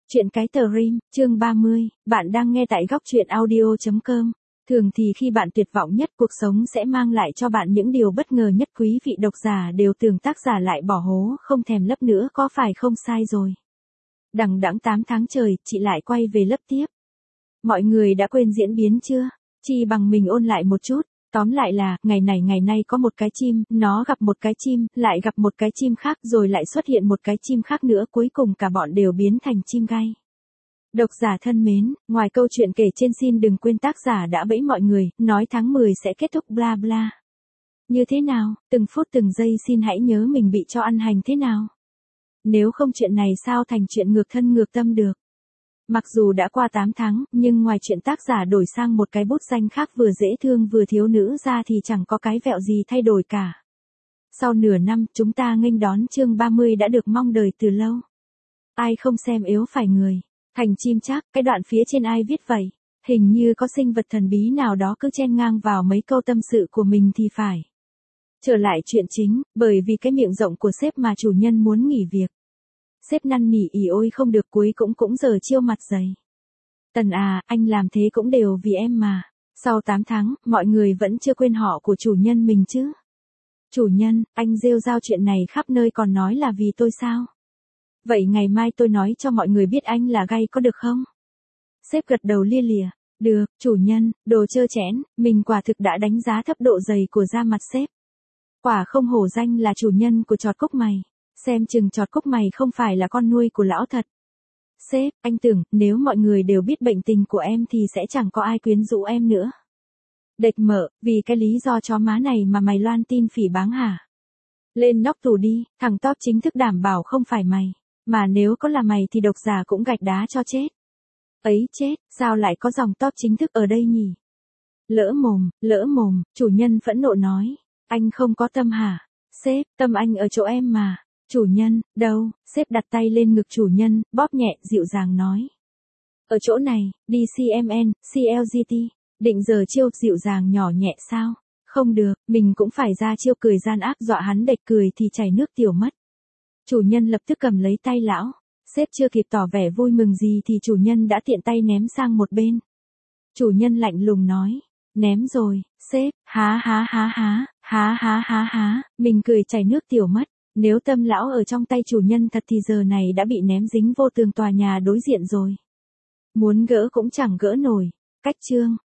Chuyện cái tờ Rim, chương 30, bạn đang nghe tại góc truyện audio.com. Thường thì khi bạn tuyệt vọng nhất, cuộc sống sẽ mang lại cho bạn những điều bất ngờ nhất. Quý vị độc giả đều tưởng tác giả lại bỏ hố không thèm lấp nữa, có phải không? Sai rồi. Đằng đẵng 8 tháng trời, chị lại quay về lấp tiếp. Mọi người đã quên diễn biến chưa? Chi bằng mình ôn lại một chút. Tóm lại là, ngày nay có một cái chim, nó gặp một cái chim, lại gặp một cái chim khác, rồi lại xuất hiện một cái chim khác nữa, cuối cùng cả bọn đều biến thành chim gai. Độc giả thân mến, ngoài câu chuyện kể trên, xin đừng quên tác giả đã bẫy mọi người, nói tháng 10 sẽ kết thúc bla bla. Như thế nào, từng phút từng giây xin hãy nhớ mình bị cho ăn hành thế nào. Nếu không chuyện này sao thành chuyện ngược thân ngược tâm được. Mặc dù đã qua 8 tháng, nhưng ngoài chuyện tác giả đổi sang một cái bút danh khác vừa dễ thương vừa thiếu nữ ra thì chẳng có cái vẹo gì thay đổi cả. Sau nửa năm, chúng ta nghênh đón chương 30 đã được mong đợi từ lâu. Ai không xem yếu phải người. Thành chim chắc, cái đoạn phía trên ai viết vậy? Hình như có sinh vật thần bí nào đó cứ chen ngang vào mấy câu tâm sự của mình thì phải. Trở lại chuyện chính, bởi vì cái miệng rộng của sếp mà chủ nhân muốn nghỉ việc. Sếp năn nỉ ỉ ôi không được, cuối cũng giờ chiêu mặt dày. Tần à, anh làm thế cũng đều vì em mà. Sau 8 tháng, mọi người vẫn chưa quên họ của chủ nhân mình chứ. Chủ nhân, anh rêu rao chuyện này khắp nơi còn nói là vì tôi sao? Vậy ngày mai tôi nói cho mọi người biết anh là gay có được không? Sếp gật đầu lia lịa. Được, chủ nhân, đồ trơ chẽn, mình quả thực đã đánh giá thấp độ dày của da mặt sếp. Quả không hổ danh là chủ nhân của chọt cúc mày. Xem chừng chọt cúc mày không phải là con nuôi của lão thật. Sếp, anh tưởng, nếu mọi người đều biết bệnh tình của em thì sẽ chẳng có ai quyến rũ em nữa. Đệt mợ, vì cái lý do chó má này mà mày loan tin phỉ báng hả? Lên nóc tù đi, thằng top chính thức đảm bảo không phải mày. Mà nếu có là mày thì độc giả cũng gạch đá cho chết. Ấy chết, sao lại có dòng top chính thức ở đây nhỉ? Lỡ mồm, chủ nhân phẫn nộ nói. Anh không có tâm hả? Sếp, tâm anh ở chỗ em mà. Chủ nhân, đâu? Sếp đặt tay lên ngực chủ nhân, bóp nhẹ, dịu dàng nói. Ở chỗ này, DCMN, CLGT. Định giờ chiêu dịu dàng nhỏ nhẹ sao? Không được, mình cũng phải ra chiêu cười gian ác, dọa hắn đệch cười thì chảy nước tiểu mất. Chủ nhân lập tức cầm lấy tay lão. Sếp chưa kịp tỏ vẻ vui mừng gì thì chủ nhân đã tiện tay ném sang một bên. Chủ nhân lạnh lùng nói. Ném rồi, sếp, há, mình cười chảy nước tiểu mất. Nếu tâm lão ở trong tay chủ nhân thật thì giờ này đã bị ném dính vô tường tòa nhà đối diện rồi. Muốn gỡ cũng chẳng gỡ nổi. Cách chương,